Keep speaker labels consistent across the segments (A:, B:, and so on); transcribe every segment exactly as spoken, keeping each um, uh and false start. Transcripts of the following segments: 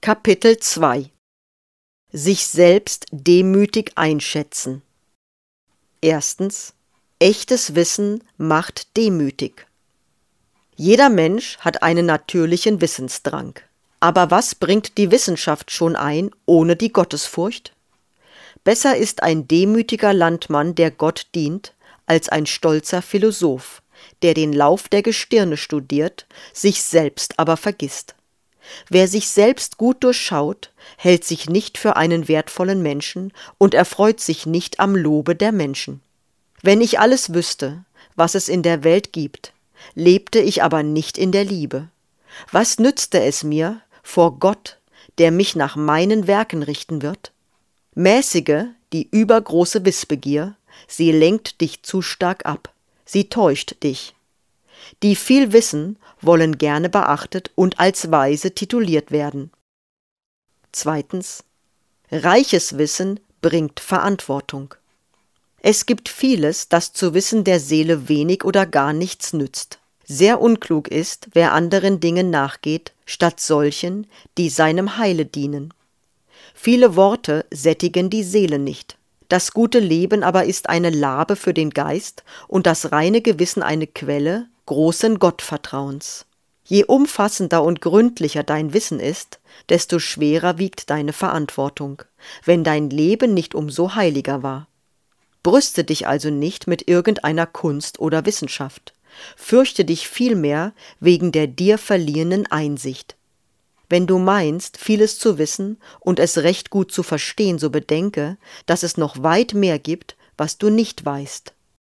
A: Kapitel zwei. Sich selbst demütig einschätzen. Erstens. Echtes Wissen macht demütig. Jeder Mensch hat einen natürlichen Wissensdrang. Aber was bringt die Wissenschaft schon ein, ohne die Gottesfurcht? Besser ist ein demütiger Landmann, der Gott dient, als ein stolzer Philosoph, der den Lauf der Gestirne studiert, sich selbst aber vergisst. Wer sich selbst gut durchschaut, hält sich nicht für einen wertvollen Menschen und erfreut sich nicht am Lobe der Menschen. Wenn ich alles wüsste, was es in der Welt gibt, lebte ich aber nicht in der Liebe. Was nützte es mir vor Gott, der mich nach meinen Werken richten wird? Mäßige die übergroße Wissbegier, sie lenkt dich zu stark ab, sie täuscht dich. Die viel wissen, wollen gerne beachtet und als weise tituliert werden. Zweitens. Reiches Wissen bringt Verantwortung. Es gibt vieles, das zu Wissen der Seele wenig oder gar nichts nützt. Sehr unklug ist, wer anderen Dingen nachgeht, statt solchen, die seinem Heile dienen. Viele Worte sättigen die Seele nicht. Das gute Leben aber ist eine Labe für den Geist und das reine Gewissen eine Quelle großen Gottvertrauens. Je umfassender und gründlicher dein Wissen ist, desto schwerer wiegt deine Verantwortung, wenn dein Leben nicht umso heiliger war. Brüste dich also nicht mit irgendeiner Kunst oder Wissenschaft. Fürchte dich vielmehr wegen der dir verliehenen Einsicht. Wenn du meinst, vieles zu wissen und es recht gut zu verstehen, so bedenke, dass es noch weit mehr gibt, was du nicht weißt.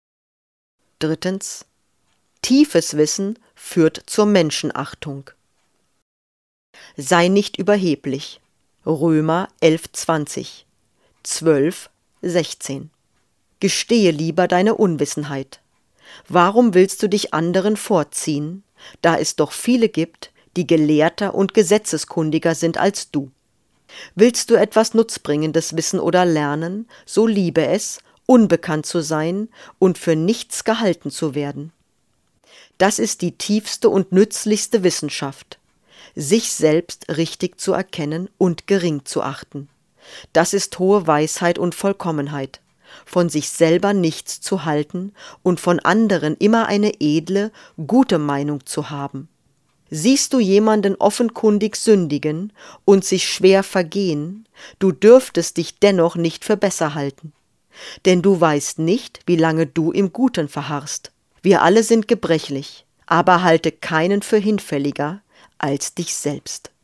A: Drittens. Tiefes Wissen führt zur Menschenachtung. Sei nicht überheblich. Römer elf zwanzig, zwölf sechzehn. Gestehe lieber deine Unwissenheit. Warum willst du dich anderen vorziehen, da es doch viele gibt, die gelehrter und gesetzeskundiger sind als du? Willst du etwas Nutzbringendes wissen oder lernen, so liebe es, unbekannt zu sein und für nichts gehalten zu werden. Das ist die tiefste und nützlichste Wissenschaft, sich selbst richtig zu erkennen und gering zu achten. Das ist hohe Weisheit und Vollkommenheit, von sich selber nichts zu halten und von anderen immer eine edle, gute Meinung zu haben. Siehst du jemanden offenkundig sündigen und sich schwer vergehen, du dürftest dich dennoch nicht für besser halten. Denn du weißt nicht, wie lange du im Guten verharrst. Wir alle sind gebrechlich, aber halte keinen für hinfälliger als dich selbst.